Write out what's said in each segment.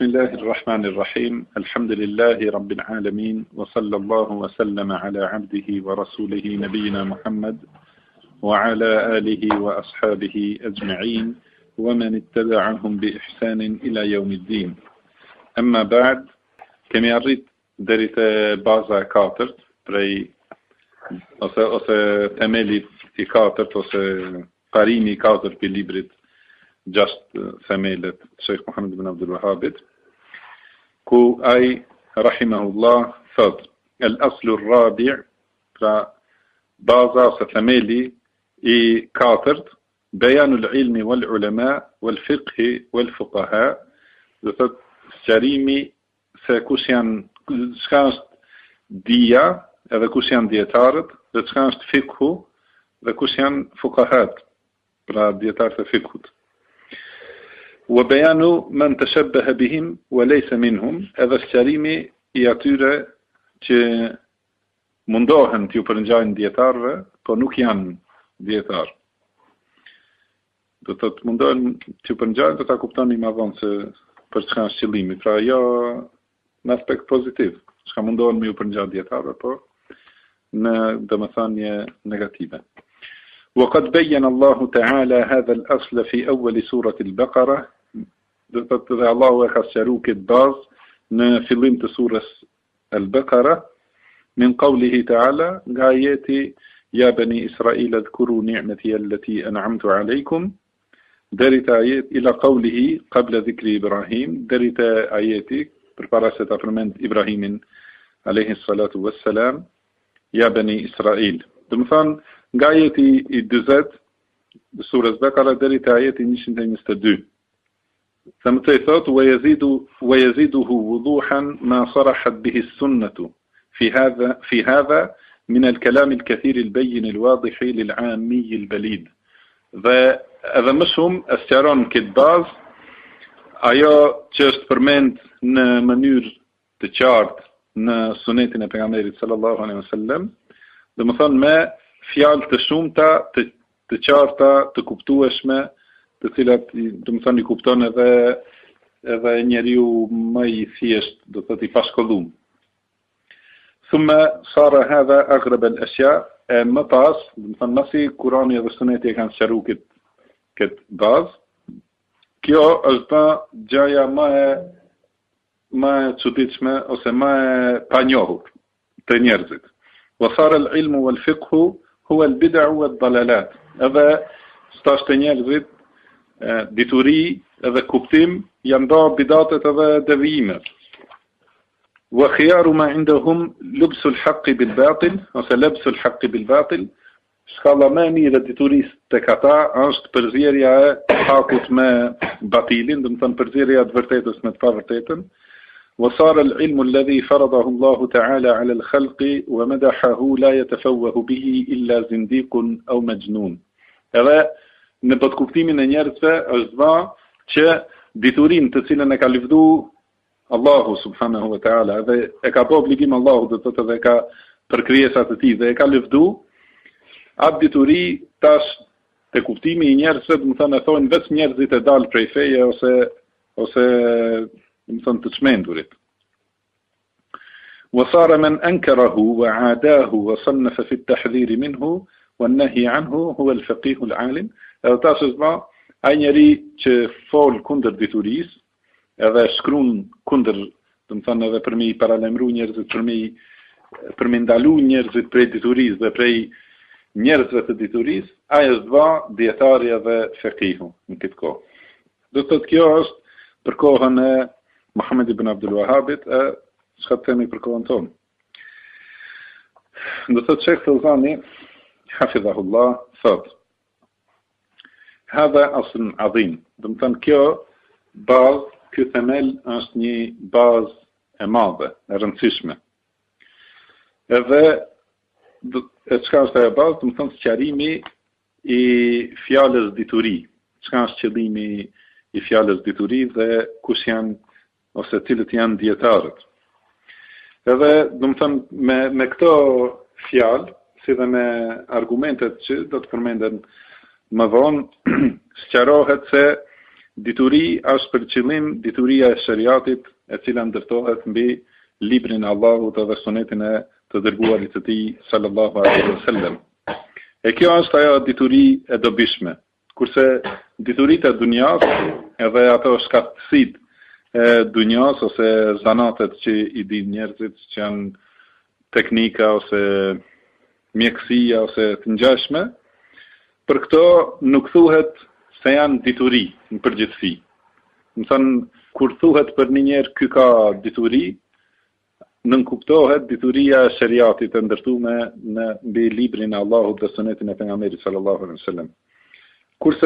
بسم الله الرحمن الرحيم الحمد لله رب العالمين وصلى الله وسلم على عبده ورسوله نبينا محمد وعلى آله وأصحابه أجمعين ومن اتبعهم بإحسان إلى يوم الدين. أما بعد كما يريد دريت بازا كاترت بري ose themelit I katërt ose qarimi I katërt për librit 6 themelet Sheikh Muhammad ibn Abdul Wahhabit, ku ai rahimahullah thot al-aslu ar-rabi', pra baza ose themeli I katërt, bejanu l-ilmi wal-ulama wal-fiqhi wal-fuqaha, dhe thot sqarimi se kush janë, çka është dija, edhe kush janë dietarët, dhe çka është fikhu, dhe kush janë fuqahat, pra dietarët e fikhut. Wa bayanu man tashabbaha bihim wa laysa minhum, edhe sqarimi I atyre që mundohen t'ju përngjajnë dietarëve, po nuk janë dietarë. Do të mundohen t'ju përngjajnë, do ta kuptoni më vonë se për çka është qëllimi, pra jo në aspekt pozitiv, çka mundohen me ju përngjajnë dietarëve, po në domethënie negative. وقد بين الله تعالى هذا الأصل في أول سورة البقرة. الله يخسروك الباز نفلم سورة البقرة من قوله تعالى آياتي يا بني إسرائيل اذكروا نعمتي التي أنعمت عليكم. درت آيات إلى قوله قبل ذكر إبراهيم. درت آياتي بربارسة أفرمنت إبراهيم عليه الصلاة والسلام يا بني إسرائيل. دمثان آياتي الدزات بسورة البقرة درت آياتي 122. ثم تيثوت ويزيده وضوحا ما صرحت به السنة في هذا من الكلام الكثير البين الواضح للعامي البليد. هذا مشهم استيران كتباز ajo që është përmend në mënyrë të qartë në sunetin e pejgamberit sallallahu alaihi wasallam, domethënë me fjalë të shumta, të qarta, të kuptueshme, të cilat domethënë I kupton edhe njeriu më I thjesht, do të thotë I pashkolluar. ثم صار هذا أغرب الأشياء. më pas, domethënë masi Kurani edhe suneti e kanë sqaruar këtë bazë, kjo është gjaja më e çuditshme ose më e panjohur të njerëzit. وصار العلم والفقه هو البدع والضلالات. Edhe stash të njerëzit dituri edhe kuptim janë bërë bidatet edhe devijimet. وخيار ما عندهم لبس الحق بالباطل ose لبس الحق بالباطل. Shkalla më e mirë e diturisë tek ata është përzierja e hakut me batilin, domethënë përzierja e vërtetës me të pavërtetën. وصار العلم الذي فرضه الله تعالى على الخلق ومدحه لا يتفوه به إلا زنديق أو مجنون. Edhe në podkuptimin e njerëzve është dha që diturinë të cilën e ka lëvdu Allahu subhanahu wa ta'ala dhe e ka bë obligim Allahu do të thotë dhe ka për krijesat e tij dhe e ka lëvdu atë dituri tash te kuptimi I njerëzve, do të thonë e thonë vetëm njerëzit e dal prej feje ose do të thonë të çmendurit. وصار من أنكره وعاداه وصنف في التحذير منه والنهي عنه هو الفقيه العالم. Edhe tash është ba ai njeri që fol kundër diturisë, edhe shkruan kundër, do të thonë edhe për mi paralajmëru njerëzit, për mi ndalu njerëzit prej diturisë dhe prej njerëzve të diturisë, ai është ba dietari edhe fiqihu në këtë kohë. Do të thotë kjo është për kohën e Muhammad ibn Abdul Wahhabit, çka të themi për kohën tonë. Do të thotë Sheikh Fawzani hafidhahullah thot هذا أصل عظيم. Do të thonë kjo bazë, ky themel është një bazë e madhe, e rëndësishme. Edhe çka është ajo bazë, do të thonë sqarimi I fjalës dituri. Çka është qëllimi I fjalës dituri dhe kush janë ose cilët janë dietarët. Edhe do të thonë me këto fjalë, si dhe me argumentet që do të përmenden më vonë, sqarohet se Dituri është për qëllim dituria e shariatit e cila ndërtohet mbi librin e Allahut dhe sunetin e të dërguarit të tij sallallahu alaihi wasallam. E kjo është ajo dituri e dobishme. Kurse dituritë e dunjas, edhe ato shkaktësitë e dunjas ose zanatet që i din njerëzit, që janë teknika ose mjekësia ose të ngjashme, për këto nuk thuhet se janë dituri në përgjithësi. Më thënë, kur thuhet për një njerë ky ka dituri, nënkuptohet dituria e shariatit e ndërtuar në mbi librin e Allahut dhe sunetin e pejgamberit sallallahu alaihi wasallam. Kurse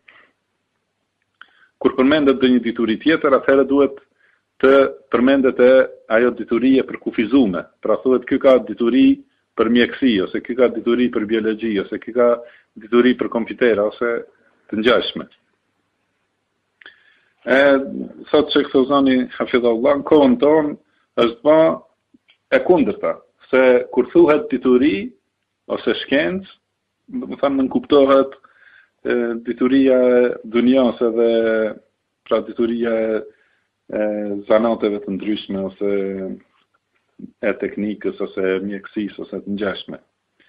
kur përmendet dhe një dituri tjetër, atëherë duhet të përmendet e ajo dituri e përkufizume. Pra thuhet ky ka dituri për mjekësi, ose ky ka dituri për biologji, ose ky ka dituri për kompjutera, ose të ngjashme. Sot që këto zoni hafidhullah, në kohën tonë është ba e kundërta, se kur thuhet dituri ose shkencë, më thamë nënkuptohet dituria e dunjas edhe pra dituria e zanateve të ndryshme ose e teknikës ose mjekësisë ose të ngjashme.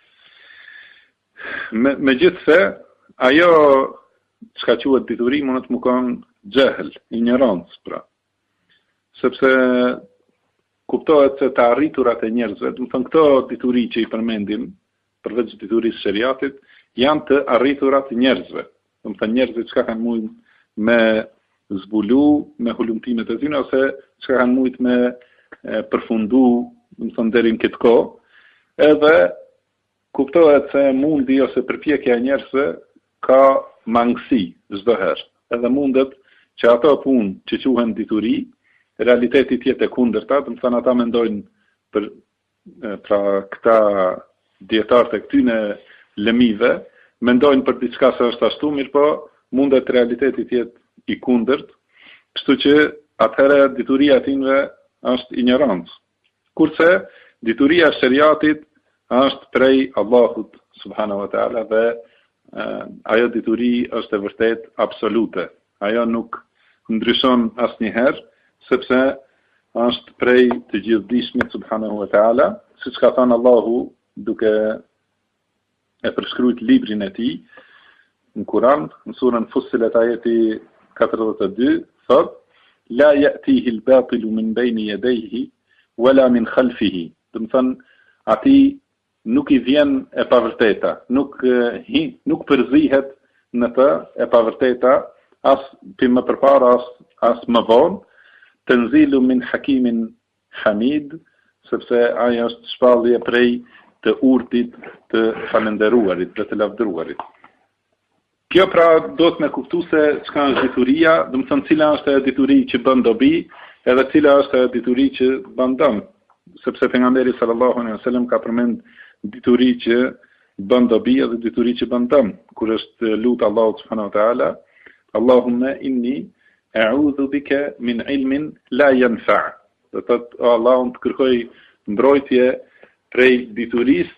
Megjithse, ajo çka quhet dituri mund të më kon xehel, ignorancë pra. Sepse kuptohet se të arriturat e njerëzve, do të thonë këto dituri që i përmendim, përveç diturisë shariatit, janë të arriturat njerëzve. Do të thonë njerëzit çka kanë mujt me zbulu me hulumtimet e tyre ose çka kanë mujt me përfundu, do të thonë deri në këtë kohë, edhe kuptohet se mundi ose përpjekja e njerëzve ka mangësi çdo herë. Edhe mundet që ato punë që quhen dituri, realiteti tjetë e kundërta, do të thonë ata mendojnë për pra këta dietarët e këtyne lëmive, mendojnë për diçka se është ashtu, mirë po mundet realiteti tjetë i kundërt, kështu që atëherë dituria tinve është ignorancë. Kurse dituria e shariatit është prej Allahut subhanahu wa taala dhe ajo dituri është e vërtet absolute. Ajo nuk ndryshon asnjëherë, sepse është prej të gjithdijshmit subhanahu wa taala, siç ka thënë Allahu duke e përshkruajtur librin e tij në Kur'an, në surën Fussilet ajeti 42, thot: La ya'tihi al-batilu min bayni yadayhi wala min khalfihi. Do të thonë, ati nuk i vjen e pavërteta, nuk përzihet në të e pavërteta, as për më përpara, as më vonë, tanzilu min hakimin hamid, sepse ajo është shpallje prej të urtit të falënderuarit dhe të lavdëruarit. Kjo pra do të me kuptu se çka është dituria, do të thonë cila është e dituri që bën dobi, edhe cila është e dituri që bën dëm, sepse pejgamberi sallallahu alaihi wasallam ka përmend dituri që bën dobi edhe dituri që bën dëm, kur është lut Allahu subhanahu wa taala, Allahumma inni a'udhu bika min ilmin la yanfa'. Do të thotë o Allah, unë të kërkoj mbrojtje prej diturisë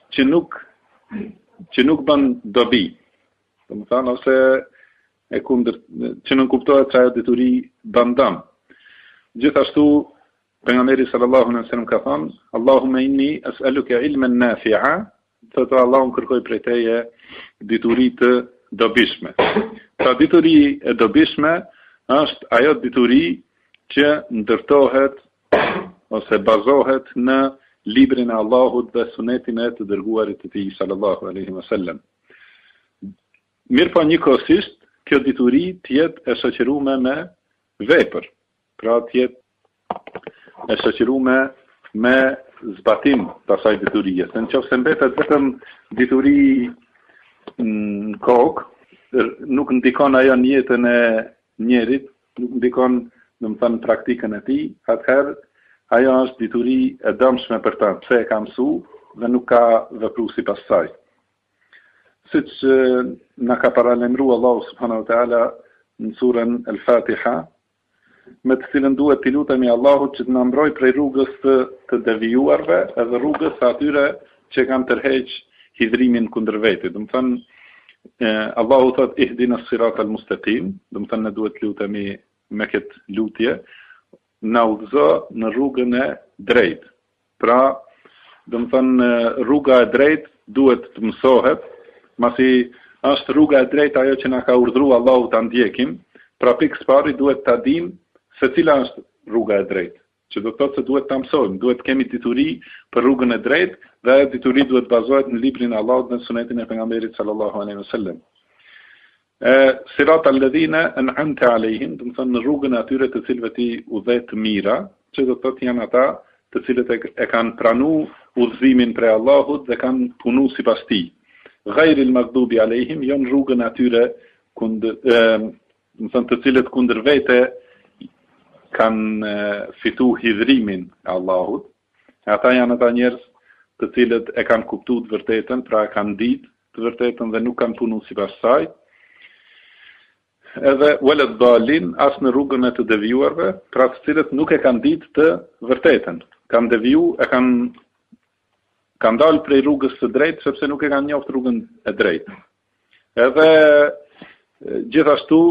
që nuk bën dobi. Do të thonë ose e kundër që nuk kuptohet se ajo dituri bën dëm. Gjithashtu pejgamberi sallallahu alaihi wasallam ka thënë: Allahumma inni as'aluka ilman nafi'a, thotë Allah, unë kërkoj prej teje dituri të dobishme. Pra dituri e dobishme është ajo dituri që ndërtohet ose bazohet në librin e Allahut dhe sunetin e të dërguarit të tij sallallahu alaihi wasallam. Mirë po njëkohësisht, kjo dituri tjetë e shoqëruar me vepër, pra tjetë e shoqëruar me zbatim të asaj diturie. Se nëse mbetet vetëm dituri në kokë, nuk ndikon ajo në jetën e njerit, nuk ndikon, domethënë, praktikën e tij, atëherë ajo është dituri e dëmshme për ta, pse e ka mësuar dhe nuk ka vepruar sipas saj. Siç na ka paralajmëruar Allahu subhanahu wa taala në surën Al-Fatiha, me të cilën duhet t'i lutemi Allahut që të na mbrojë prej rrugës të devijuarve edhe rrugës së atyre që kanë tërheq hidhrimin kundër vetit. Do të thonë, Allahu thot ihdina as-sirata al-mustaqim, do të thënë ne duhet lutemi me këtë lutje, na udhëzo në rrugën e drejtë. Pra, do të thënë rruga e drejtë duhet të mësohet, masi është rruga e drejtë ajo që na ka urdhëruar Allahu ta ndjekim, pra pikë së pari duhet ta dimë se cila është rruga e drejtë. Që do të thotë se duhet ta mësojmë, duhet kemi dituri për rrugën e drejtë dhe ajo dituri duhet bazohet në librin e Allahut dhe në sunetin e pejgamberit sallallahu alaihi wasallam. Sirat alladhina an'amta alehim, do të thonë në rrugën e atyre të cilëve ti udhëhet të mira, që do të thotë janë ata të cilët e kanë pranuar udhëzimin prej Allahut dhe kanë punuar sipas tij. Ghayril maghdubi alehim, janë rrugën e atyre do të thonë të cilët kundër vete kanë fitu hidhrimin e Allahut. Ata janë ata njerëz të cilët e kanë kuptuar të vërtetën, pra e kanë ditë të vërtetën dhe nuk kanë punuar sipas saj. Edhe walad dalin, as në rrugën e të devijuarve, pra të cilët nuk e kanë ditë të vërtetën. Kanë deviju, kanë dalë prej rrugës së drejtë sepse nuk e kanë njohur rrugën e drejtë. Edhe gjithashtu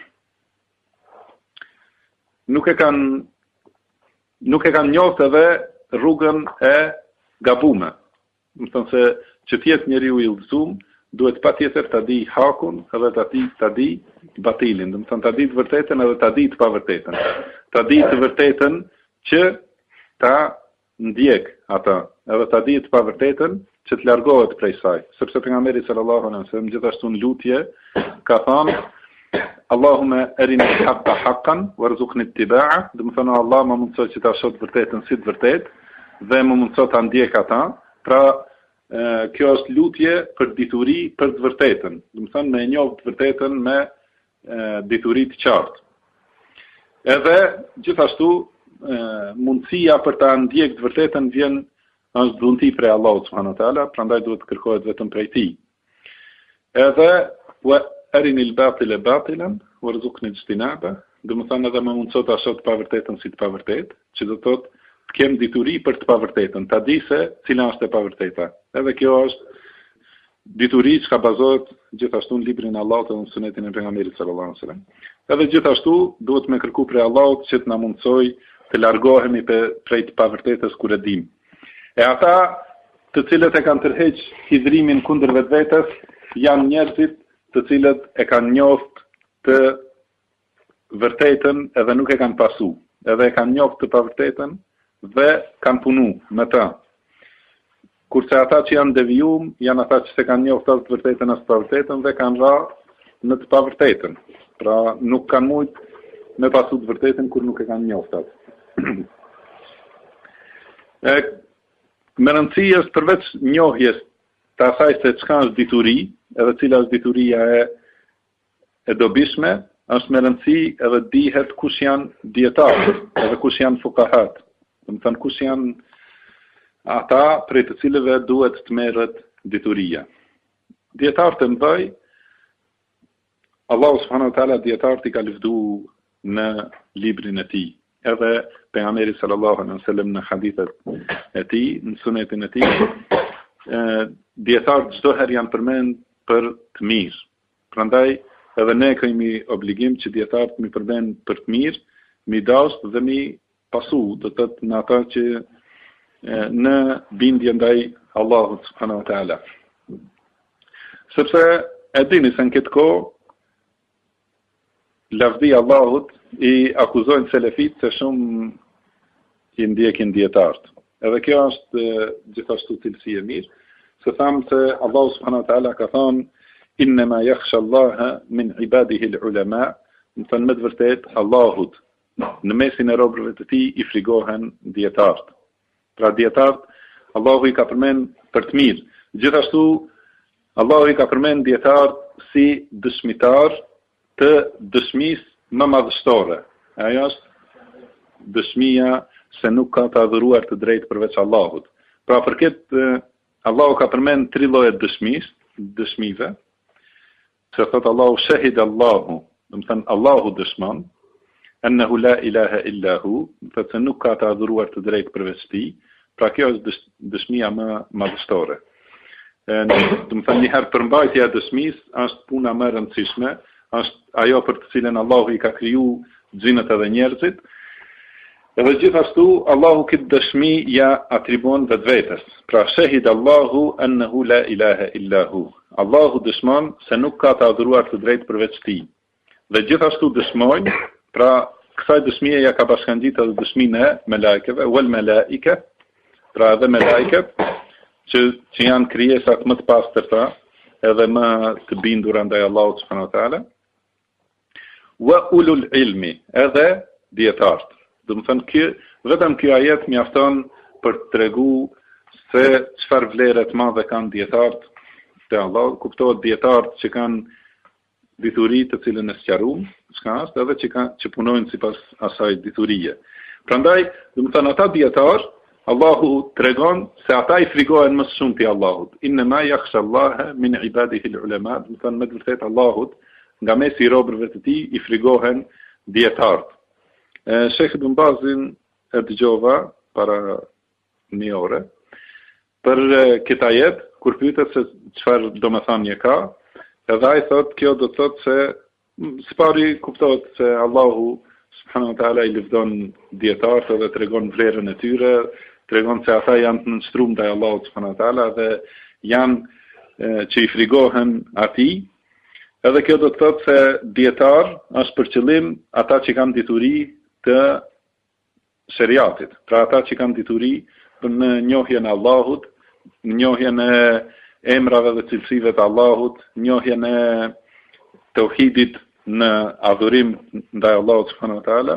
nuk e kanë njohur edhe rrugën e gabuar. Do të thonë se që të jetë njeriu i udhëzuar, duhet patjetër ta di hakun edhe ta di batilin. Do të thonë ta di të vërtetën edhe ta di të pavërtetën. Ta di të vërtetën që ta ndjek ata, edhe ta di të pavërtetën që të largohet prej saj. Sepse pejgamberi sallallahu alaihi wasallam gjithashtu në lutje ka thënë Allahumma arini al-haqqa haqqan warzuqni ittiba'a, do të thonë Allah më mundsoj që ta shoh të vërtetën si të vërtetë dhe më mundsoj ta ndjek ata. Pra kjo është lutje për dituri për të vërtetën, do të thonë me e njohur të vërtetën me dituri të qartë. Edhe gjithashtu mundësia për ta ndjek të vërtetën vjen është dhunti prej Allahut subhanahu wa taala, prandaj duhet të kërkohet vetëm prej tij. Edhe arini al-batila batilan warzuqni ijtinaba, do të thonë edhe më mundsoj ta shoh të pavërtetën si të pavërtetë, që do të thotë të kem dituri për të pavërtetën, ta di se cila është e pavërteta. Edhe kjo është dituri që ka bazohet gjithashtu në librin e Allahut dhe në sunetin e pejgamberit sallallahu alaihi wasallam. Edhe gjithashtu duhet me kërku prej Allahut që të na mundsoj të largohemi prej të pavërtetës kur e dim. E ata të cilët e kanë tërheq hidhrimin kundër vetvetes janë njerëzit të cilët e kanë njoft të vërtetën edhe nuk e kanë pasu, edhe e kanë njoft të pavërtetën dhe kanë punu me ta. Kurse ata që janë devijum, janë ata që se kanë njoft as të vërtetën as të pavërtetën dhe kanë ra në të pavërtetën. Pra nuk kanë mujt me pasu të vërtetën kur nuk e kanë njoft atë. Me rëndësi është përveç njohjes të asaj se çka është dituri, edhe cila është dituria e dobishme, është me rëndësi edhe dihet kush janë dietarët, edhe kush janë fuqahat. Do të thënë kush janë ata prej të cilëve duhet të merret dituria. Dietarët e mëdhej, Allahu subhanahu wa taala dietarët i ka lëvdu në librin e tij. Edhe pejgamberi sallallahu alaihi wasallam në hadithet e tij, në sunetin e tij, dietarët çdo herë janë përmend për të mirë. Prandaj edhe ne kemi obligim që dietarët mi përmend për të mirë, mi dashur dhe mi pasu, do të thotë në ata që në bindje ndaj Allahut subhanahu wa taala. Sepse e dini se në këtë kohë lavdi Allahut i akuzojnë selefit se shumë i ndjekin dietarët. Edhe kjo është gjithashtu cilësi e mirë, se thamë se Allahu subhanahu wa taala ka thënë innama yakhsha Allaha min ibadihi al-ulama, do të thënë me të vërtetë Allahut në mesin e robërve të tij i frigohen dietarët. Pra dietarët Allahu i ka përmend për të mirë. Gjithashtu Allahu i ka përmend dietarët si dëshmitar të dëshmisë më madhështore. Ajo është dëshmia se nuk ka të adhuruar të drejtë përveç Allahut. Pra për këtë Allahu ka përmend 3 lloje dëshmive. Se thot Allahu shahid Allahu, do të thënë Allahu dëshmon ennehu la ilaha illa hu, do të nuk ka të adhuruar të drejtë përveç tij. Pra kjo është dëshmia më madhështore. thënë njëherë përmbajtja e dëshmisë është puna më e rëndësishme, është ajo për të cilën Allahu i ka kriju xhinët edhe njerëzit. Edhe gjithashtu Allahu këtë dëshmi ja atribon vetvetes. Pra shahid Allahu annahu la ilaha illa hu. Allahu dëshmon se nuk ka të adhuruar të drejtë përveç tij. Dhe gjithashtu dëshmojnë, pra kësaj dëshmie ja ka bashkangjitur edhe dëshminë e melekëve, wal malaika, pra edhe melekët që janë krijesat më të pastërta edhe më të bindura ndaj Allahut subhanahu wa taala. Wa ulul ilmi, edhe dietarët. Do të thënë vetëm ky ajet mjafton për të treguar se çfarë vlere të madhe kanë dietarët te Allahu. Kuptohet dietarët që kanë dituri të cilën e sqaruam, çka është, edhe që punojnë sipas asaj diturie. Prandaj, do të thënë ata dietarë, Allahu tregon se ata i frigohen më shumë te Allahut. Inna ma yakhsha Allah min ibadihi al-ulama, do të thënë me vërtet Allahut nga mesi i robërve të tij i frigohen dietarët. Sheikh Ibn Bazin e dëgjova para një ore për këtë ajet, kur pyetet se çfarë domethënie ka, edhe ai thotë kjo do të thotë se s'pari kuptohet se Allahu subhanahu wa taala i lëvdon dietarët dhe tregon vlerën e tyre, tregon se ata janë të nënshtruar ndaj Allahut subhanahu wa taala dhe janë që i frigohen atij. Edhe kjo do të thotë se dietar është për qëllim ata që kanë dituri të shariatit, pra ata që kanë dituri në njohjen e Allahut, në njohjen e emrave dhe cilësive të Allahut, njohjen e tauhidit në adhurim ndaj Allahut subhanahu wa taala.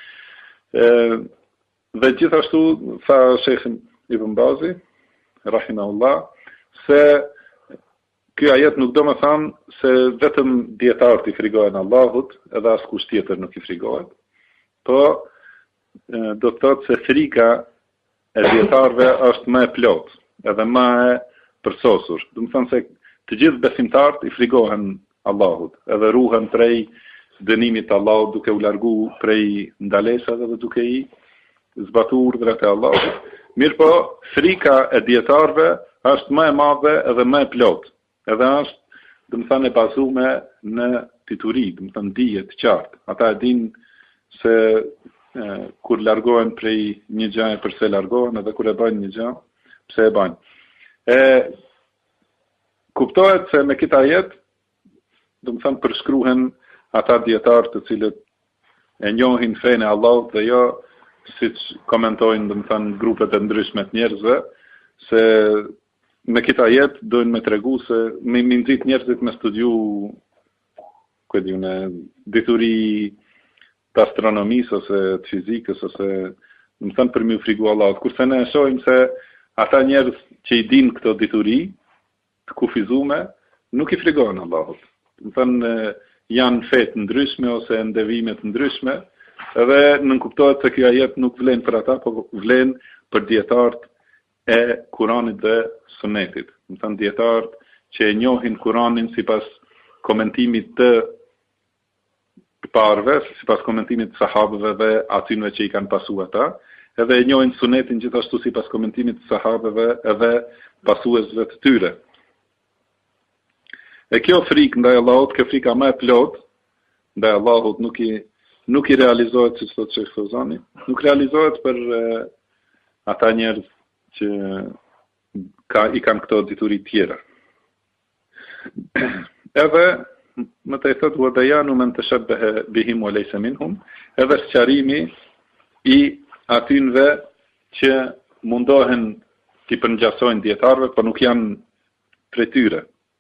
Dhe gjithashtu tha Sheikh Ibn Bazi rahimahullah se ky ajet nuk do të thonë se vetëm dietarët i frigohen Allahut, edhe askush tjetër nuk i frigohet. Po do të thotë se frika e dietarëve është më e plotë, edhe më e përsosur. Do të thonë se të gjithë besimtarët i frigohen Allahut, edhe ruhen prej dënimit të Allahut duke u larguar prej ndalesave dhe duke i zbatuar urdhrat e Allahut. Mirë po, frika e dietarëve është më e madhe edhe më e plotë. Edhe është, do të thënë, e bazuar në dituri, do të thënë dije të qartë. Ata e dinë se kur largohen prej një gjëje përse largohen, edhe kur e bajnë një gjë, pse e bajnë. Kuptohet se me këtë ajet, do të thënë, përshkruhen ata dietarë të cilët e njohin fenë e Allahut dhe jo siç komentojnë, do të thënë, grupet e ndryshme të njerëzve, se me këtë ajet dojnë me tregu se me nxit njerëzit me studiu dituri të astronomisë ose të fizikës ose do të thënë për më frigu Allahut. Kurse ne shohim se ata njerëz që i dinë këto dituri të kufizume nuk i frigohen Allahut. Do të thënë janë fe të ndryshme ose ndevime të ndryshme, edhe nënkuptohet se ky ajet nuk vlen për ata, por vlen për dietarët e Kuranit dhe Sunetit. Do të thënë dietarët që e njohin Kuranin sipas komentimit të parëve, sipas komentimit të sahabëve dhe atyre që i kanë pasu ata, edhe e njohin Sunetin gjithashtu sipas komentimit të sahabëve edhe pasuesve të tyre. E kjo frikë ndaj Allahut, kjo frika më e plot ndaj Allahut nuk i realizohet, siç thotë Sheikh Fozani, nuk realizohet për ata njerëz që i kanë këto dituri tjera. Edhe më të thotë wadayanu man tashabbaha bihim wa laysa minhum, edhe sqarimi i atyre që mundohen të përngjasojnë dietarëve, por nuk janë prej tyre.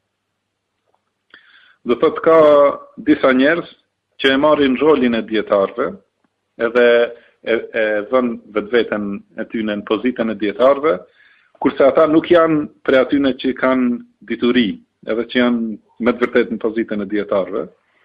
Do thotë ka disa njerëz që e marrin rolin e dietarëve, edhe e vën vetveten e tyre në pozitën e dietarëve, kurse ata nuk janë prej atyre që kanë dituri, edhe që janë me të vërtetë në pozitën e dietarëve.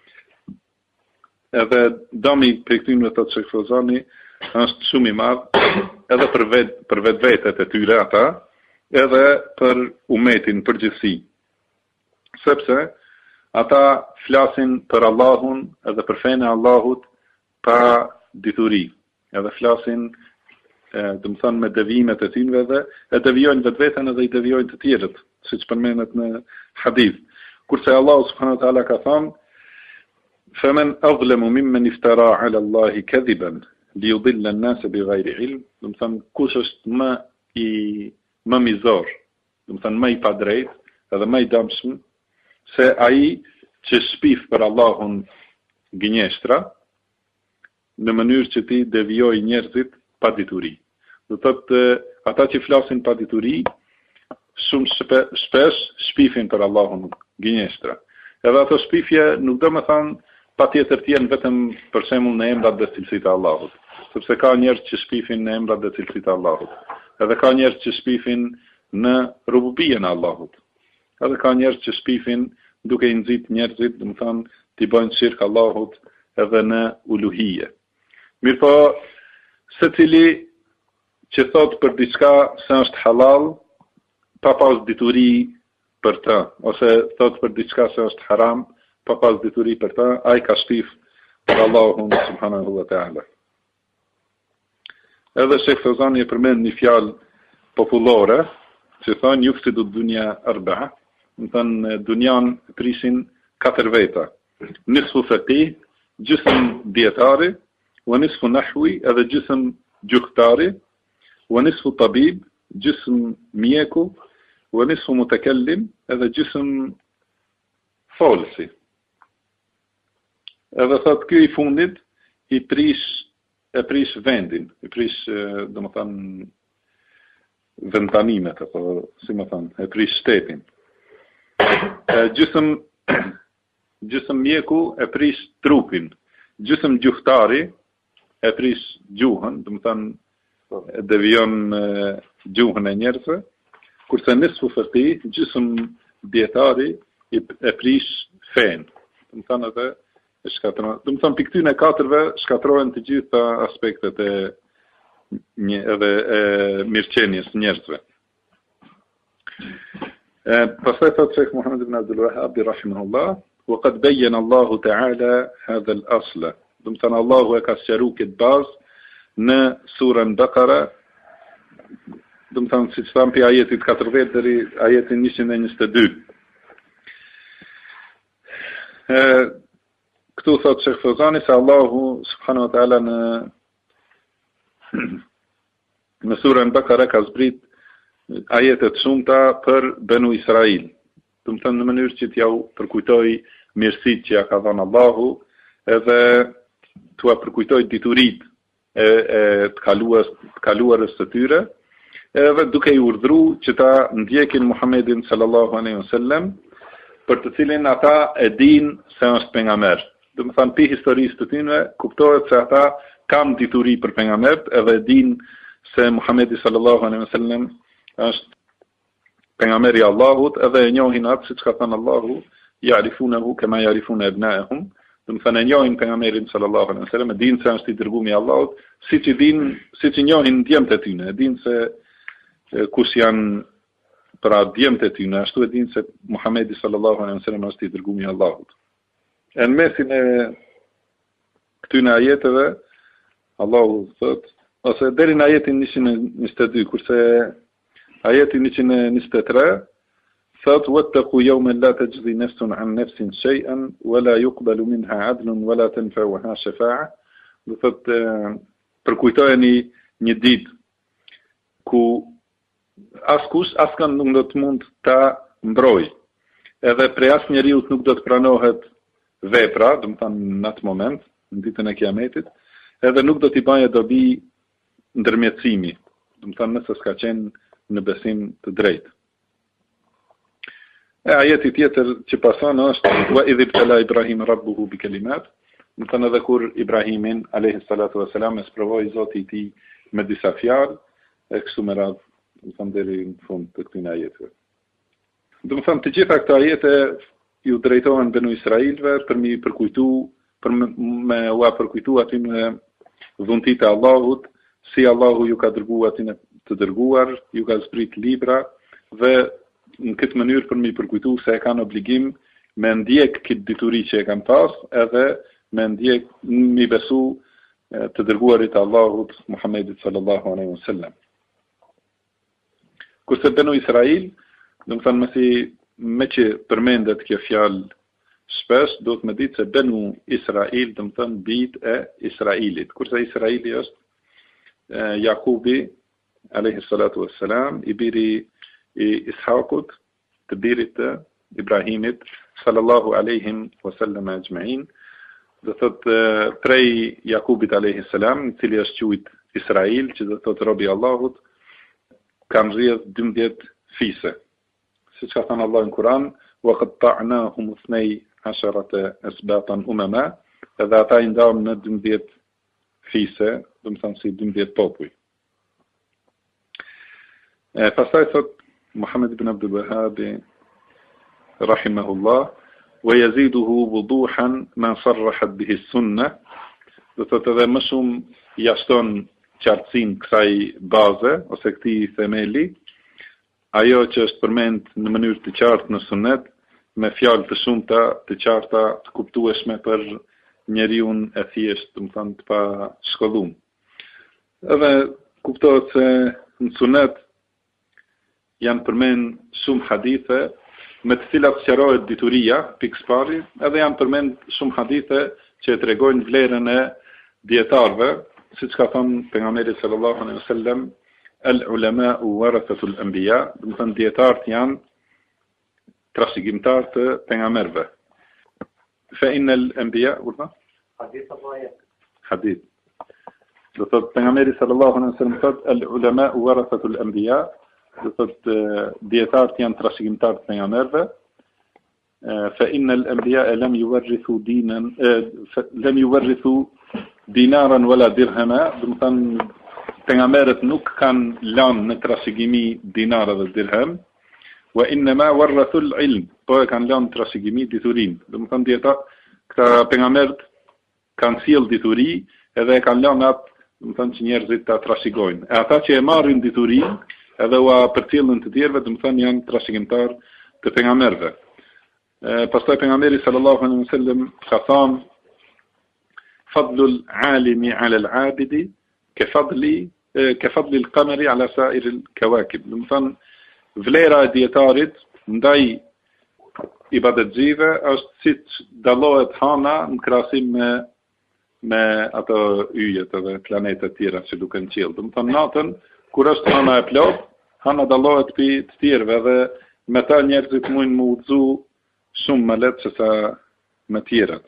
Edhe dëmi për këtyre të Sheikh Fozani është shumë i madh, edhe për vetvetet e tyre ata, edhe për umetin përgjithësi. Sepse ata flasin për Allahun edhe për fenë e Allahut pa dituri. Edhe flasin, do të thënë, me devimet e tyre dhe e devijojnë vetveten edhe i devijojnë të tjerët. siç përmendet në hadith. Kurse Allahu subhanahu wa taala ka thënë: "Faman azlamu mimman iftara 'ala Allahi kadhiban liyudilla an-nas bighayri 'ilm", do të thënë kush është më mizor, do të thënë më i padrejt edhe më i dëmshëm se ai që shpif për Allahun gënjeshtra në mënyrë që ti devijoj njerëzit pa dituri. Do thotë ata që flasin pa dituri shumë shpesh shpifin për Allahun gënjeshtra. Edhe ato shpifje nuk do të thonë patjetër të jenë vetëm për shembull në emrat dhe cilësitë e Allahut, sepse ka njerëz që shpifin në emrat dhe cilësitë e Allahut. Edhe ka njerëz që shpifin në rububien e Allahut. Edhe ka njerëz që shpifin duke i nxit njerëzit, do të thonë, t'i bëjnë shirk Allahut edhe në uluhije. Mirëpo, secili që thot për diçka se është halal, pa pas dituri për të, ose thot për diçka se është haram, pa pas dituri për të, ai ka shpif për Allahun subhanahu wa ta'ala. Edhe Sheikh Fawzani e përmend një fjalë popullore, që thonë yufsidu dunya arba'a, do të thonë dunjan prishin 4 veta. Nisfu faqih, gjysmë dietari, wa nisfu nahwi, edhe gjysmë gjuhëtari, wa nisfu tabib, gjysmë mjeku, wa nisfu mutakallim, edhe gjysmë folësi. Edhe thot ky i fundit e prish vendin, i prish, do të thonë, vendtanimet, apo si më thonë, e prish shtetin. Gjysmë mjeku e prish trupin, gjysmë gjuhëtari e prish gjuhën, do të thonë e devijon gjuhën e njerëzve, kurse nisfu faqih, gjysmë dietari e prish fen. Do të thonë edhe e shkatron. Do të thonë pikë këtyre 4-ve shkatrohen të gjitha aspektet e mirëqenies njerëzve. Pastaj thot Sheikh Muhammad ibn Abdul Wahhab rahimahullah, وقد بين الله تعالى هذا الأصل. Do të thonë Allahu e ka sqaruar këtë bazë në surën Bakara, do të thonë siç thamë pi ajetit 40 deri ajetin 122. Këtu thot Sheikh Fawzani se Allahu subhanahu wa taala në surën Bakara ka zbrit ajetet shumëta për Benu Israil. Do të thonë në mënyrë që t'ja përkujtoj mirësitë që ja ka dhënë Allahu, edhe t'ua përkujtoj dituritë e të kaluarës së tyre, edhe duke i urdhëruar që ta ndjekin Muhamedit sallallahu alaihi wasallam, për të cilin ata e dinë se është pejgamber. Do të thonë pi historisë të tyre kuptohet se ata kanë dituri për pejgambert, edhe e dinë se Muhamedi sallallahu alaihi wasallam është pejgamberi i Allahut, edhe e njohin atë siç ka thënë Allahu, ya'rifunahu kama ya'rifuna abna'ahum. Do të thonë e njohin pejgamberin sallallahu alaihi wasallam, e dinë se është i dërguari i Allahut, siç i njohin djemtë e tyre, e dinë se kush janë pra djemtë e tyre, ashtu e dinë se Muhamedi sallallahu alaihi wasallam është i dërguari i Allahut. Në mesin e këtyre ajeteve Allahu thot, ose deri në ajetin 122, kurse ajetin 123 thot wattaqu yawman la tajzi nafsun an nafsin shay'an wala yuqbalu minha 'adlun wala tanfa'uha shafa'a. Do thot përkujtojeni një ditë ku askën nuk do të mund ta mbrojë, edhe prej as njeriu nuk do të pranohet vepra, do të thonë në atë moment, në ditën e Kiametit, edhe nuk do t'i baje dobi ndërmjetësimi, do të thonë nëse s'ka qenë në besim të drejtë. Ajeti tjetër që pason është wa idh ibtala Ibrahim rabbuhu bi kalimat, do të thonë edhe kur Ibrahimin alayhi salatu wassalam e sprovoi Zoti i tij me disa fjalë, e kështu me radhë, do të thonë deri në fund të këtij ajeteve. Do të thonë të gjitha këto ajete ju drejtohen Benu Israilve për me u përkujtu aty me dhuntit e Allahut, si Allahu ju ka dërguar aty të dërguar, ju ka zbrit libra, dhe në këtë mënyrë për me përkujtu se e kanë obligim me ndjek këtë dituri që e kanë pas, edhe me ndjek me besu të dërguarit Allahut Muhammedit sallallahu alaihi wasallam. Kurse Benu Israil Do të thënë me që përmendet kjo fjalë shpesh, do të më ditë se Benu Israil, do të thënë bijt e Israilit. Kurse Israili është Jakubi alayhi salatu wassalam, i biri i Ishakut, të birit të Ibrahimit sallallahu alayhim wasallam ajma'in. Do thotë prej Jakubit alayhi salam, i cili është quajt Israil, që do thotë robi i Allahut, kanë rrjedh 12 fise. Siç ka thënë Allahu në Kur'an, wa qatta'nahum 12 asbatan umama, edhe ata i ndam në 12 fise, do të thonë si 12 popull. Pastaj thot Muhammad ibn Abdul Wahhab rahimahullah, ويزيده وضوحا ما صرحت به السنة. Do thotë edhe më shumë jashton qartësinë kësaj baze ose këtij themeli, ajo që është përmend në mënyrë të qartë në sunet, me fjalë të shumta, të qarta, të kuptueshme për njeriu e thjeshtë, do të thonë të pa shkolluar. Edhe kuptohet se në sunet janë përmend shumë hadithe me të cilat sqarohet dituria, pikë pari, edhe janë përmend shumë hadithe që tregojnë vlerën e dietarëve, siç ka thënë pejgamberi sallallahu alaihi wasallam, al-ulama'u warathatul anbiya, do të thënë dietarët janë trashëgimtar të pejgamberëve. Fa innal anbiya, hadith. Do thotë pejgamberi sallallahu alaihi wasallam thotë al-ulama'u warathatul anbiya, do thotë dietarët janë trashëgimtar të pejgamberëve. Fa innal anbiya lam yuwarrithu dinaran wala dirhama, do të thënë pejgamberët nuk kanë lënë në trashëgimi dinara dhe dirham, wa inma warrathul ilm, po e kanë lënë trashëgimi diturinë. Do të thënë këta pejgamberët kanë sjell dituri edhe e kanë lënë atë, do të thënë që njerëzit ta trashëgojnë. E ata që e marrin diturinë edhe ua përcjellën të tjerëve, do të thënë janë trashëgimtar të pejgamberëve. Pastaj pejgamberi sallallahu alaihi wasallam ka thënë fadlul alimi ala al-abidi ka fadli al-qamari ala sa'ir al-kawakib. Do të thënë vlera e dietarit ndaj ibadetxhive është siç dallohet hana në krahasim me ato yjet edhe planetet tjera që duken në qiell. Do të thënë natën kur është hana e plot, hana dallohet pi të tjerëve dhe me ta njerëzit mundin më udhëzu shumë më lehtë se sa me tjerat.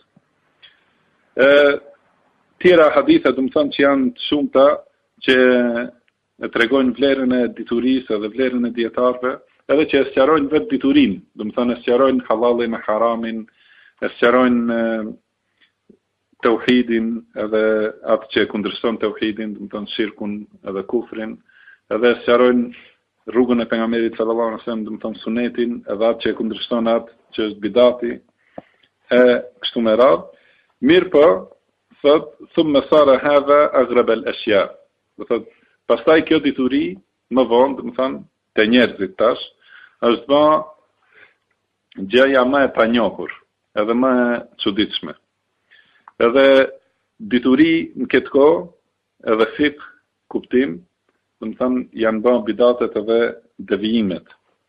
Tjera hadithe, do të thënë që janë të shumta që e tregojnë vlerën e diturisë dhe vlerën e dietarëve, edhe që e sqarojnë vetë diturinë, do të thënë e sqarojnë halalin e haramin, e sqarojnë tauhidin edhe atë që kundërshton tauhidin, do të thënë shirkun edhe kufrin, edhe e sqarojnë rrugën e pejgamberit sallallahu alaihi wasallam, do të thënë sunetin, edhe atë që kundërshton atë që është bidati, e kështu me radhë. Mirë po, thot, thumma sara hadha aghrab al-ashya. Do thot, pastaj kjo dituri më vonë, do të thënë, te njerëzit tash, është bë gjëja më e panjohur, edhe më e çuditshme. Edhe dituri në këtë kohë, edhe fik kuptim, do të thënë, janë bë bidatet edhe devijimet.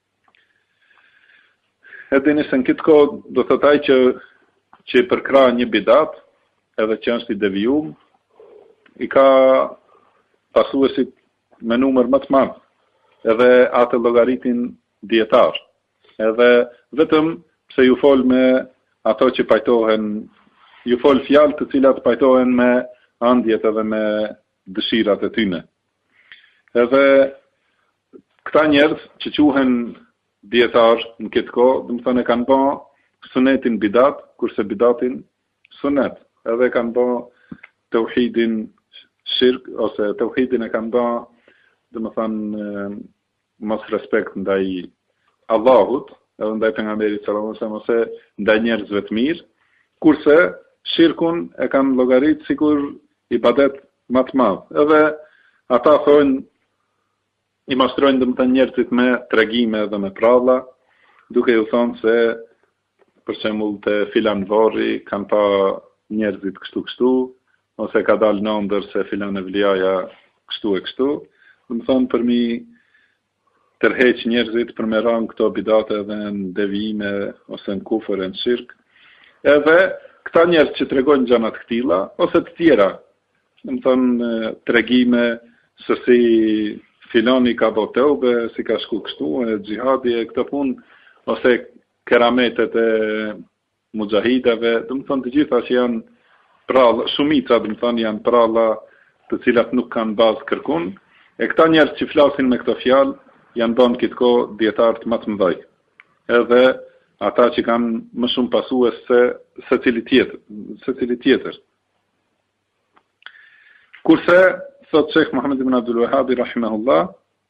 Edhe nëse në këtë kohë, do thot ai që përkra një bidat, edhe që është i devijum, i ka pasuesit me numër më të madh, edhe atë llogaritin dietar. Edhe vetëm pse ju fol me ato që pajtohen, ju fol fjalë të cilat pajtohen me andjet edhe me dëshirat e tyre. Edhe këta njerëz që quhen dietar në këtë kohë, do të thënë kanë bë sunetin bidat, kurse bidatin sunet. Edhe kanë bë tauhidin shirk, ose tauhidin e kanë bë, do të thënë mos respekt ndaj Allahut, edhe ndaj pejgamberit sallallahu alaihi wasallam, ose ndaj njerëzve të mirë, kurse shirkun e kanë llogarit sikur ibadet më të madh. Edhe ata thonë, i mastrojnë dhe më të njerëzit me tregime dhe me pralla, duke ju thonë se për shembull të filan varri kanë pa njerëzit kështu, ose ka dalë në ndër se filan e vliaja kështu e kështu, dhe më thonë për mi tërheq njerëzit për me rënë këto bidate dhe në devime ose në kufër e në shirk. Edhe këta njerëz që tregojnë gjëra të këtilla ose të tjera, do të thonë tregime se si filoni ka bërë teube, si ka shku kështu, xhihadi e këtë punë, ose kerametet e mujahidave, do të thonë të gjitha që janë pralla, shumica do të thonë janë pralla të cilat nuk kanë bazë kërkun, e këta njerëz që flasin me këto fjalë janë bën këtë kohë dietarë më të mëdhej. Edhe ata që kanë më shumë pasues se secili tjetër. Kurse thot Sheikh Muhammad ibn Abdul Wahhab rahimahullah,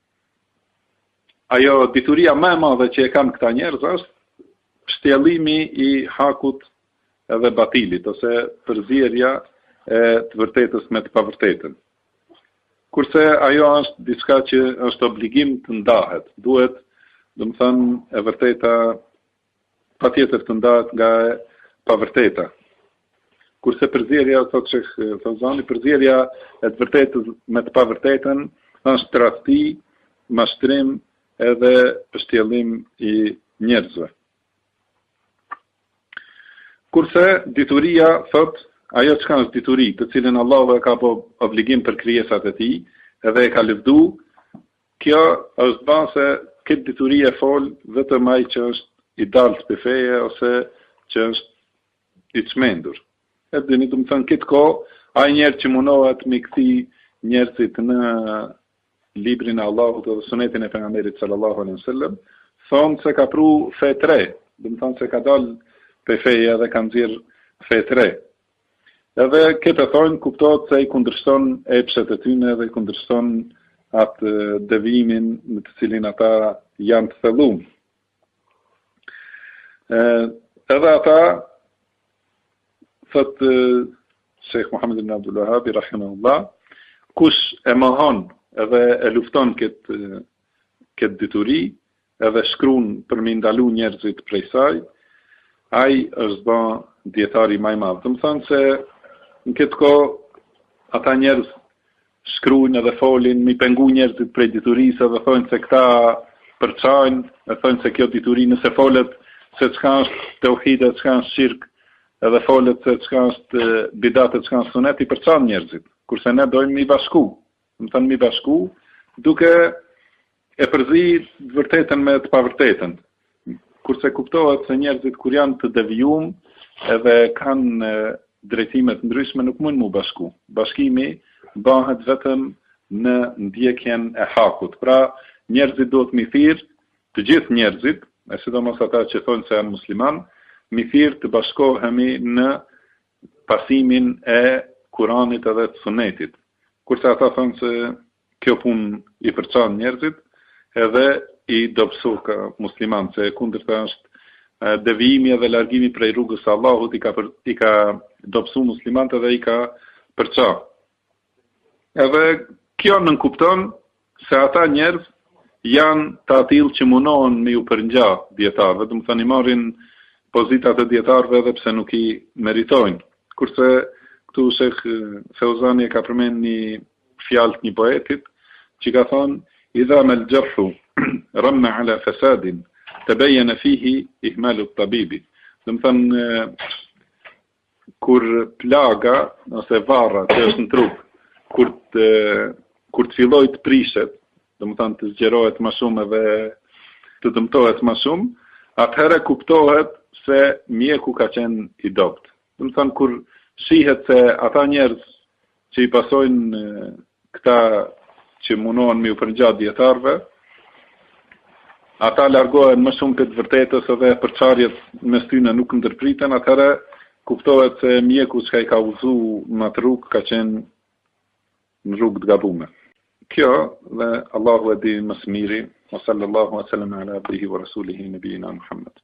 ajo dituria më e madhe që e kanë këta njerëz është shtjellimi i hakut edhe batilit, ose përzierja e të vërtetës me të pavërtetën. Kurse ajo është diçka që është obligim të ndahet. Duhet, do të thënë, e vërteta patjetër të ndahet nga e pavërteta. Kurse përzierja, thotë Sheikh Fawzani, përzierja e të vërtetës me të pavërtetën është tradhti, mashtrim edhe shtjellim i njerëzve. Kurse dituria thotë ajo çka është dituri, të cilën Allahu e ka obligim për krijesat e tij, edhe e ka lëvdu, kjo është bën se këtë dituri e fol vetëm ai që është i dalt për feje ose që është i çmendur. Edhe ne do të thënë këtë kohë, ai njerëz që mundohet me kthi njerëzit në librin e Allahut dhe sunetin e pejgamberit sallallahu alaihi wasallam, thonë se ka pru fe 3, do të thonë se ka dal për feje dhe ka nxjerr fe 3. Edhe këtë thonë kuptohet se i kundërshton epshet e tyne dhe i kundërshton atë devimin në të cilin ata janë të thellum. Edhe ata, thot Sheikh Muhammad ibn Abdul Wahhab rahimahullah, kush e mohon edhe e lufton këtë dituri, edhe shkruan për me ndalu njerëzit prej saj, ai është bën dietari më i madh. Do të thonë se në këtë kohë ata njerëz shkruajnë edhe folin, mi pengu njerëzit prej diturisë dhe thonë se këta përçajnë, dhe thonë se kjo dituri nëse folet se çka është tauhid, çka është shirk, edhe folet se çka është bidat, çka është sunet, i përçajnë njerëzit. Kurse ne dojmë mi bashku. Do të thonë mi bashku duke e përzi të vërtetën me të pavërtetën. Kurse kuptohet se njerëzit kur janë të devijum edhe kanë drejtimet ndryshme nuk mund mu bashku. Bashkimi bëhet vetëm në ndjekjen e hakut. Pra, njerëzit duhet mi thirr, të gjithë njerëzit, e sidomos ata që thonë se janë musliman, mi thirr të bashkohemi në pasimin e Kuranit edhe të Sunetit. Kurse ata thonë se kjo punë i përçan njerëzit, edhe i dobësu ka musliman, se kundërta është devijimi dhe largimi prej rrugës së Allahut, i ka dobësu muslimanët dhe i ka përça. Edhe kjo nënkupton se ata njerëz janë të atill që munohen me ju përngja dietarëve, do të thënë i marrin pozitat e dietarëve edhe pse nuk i meritojnë. Kurse këtu Sheikh Fawzani ka përmend një fjalë të një poetit që ka thonë idha mal jarhu ramma ala fasadin tabayyana fihi ihmalu at-tabibi. Do të thënë kur plaga ose varra që është në trup, kur të filloj të prishet, do të thënë të zgjerohet më shumë dhe të dëmtohet më shumë, atëherë kuptohet se mjeku ka qenë i dobët. Do të thënë kur shihet se ata njerëz që i pasojnë këta që munohen me u përngjatë dietarëve, ata largohen më shumë këtë vërtetës edhe përçarjet mes tyre nuk ndërpriten, atëherë kuptohet se mjeku që i ka udhëzu në atë rrugë ka qenë në rrugë të gabuar. Kjo dhe Allahu e di më së miri, wa sallallahu wa sallam ala abdihi wa rasulihi nabiyina Muhammad.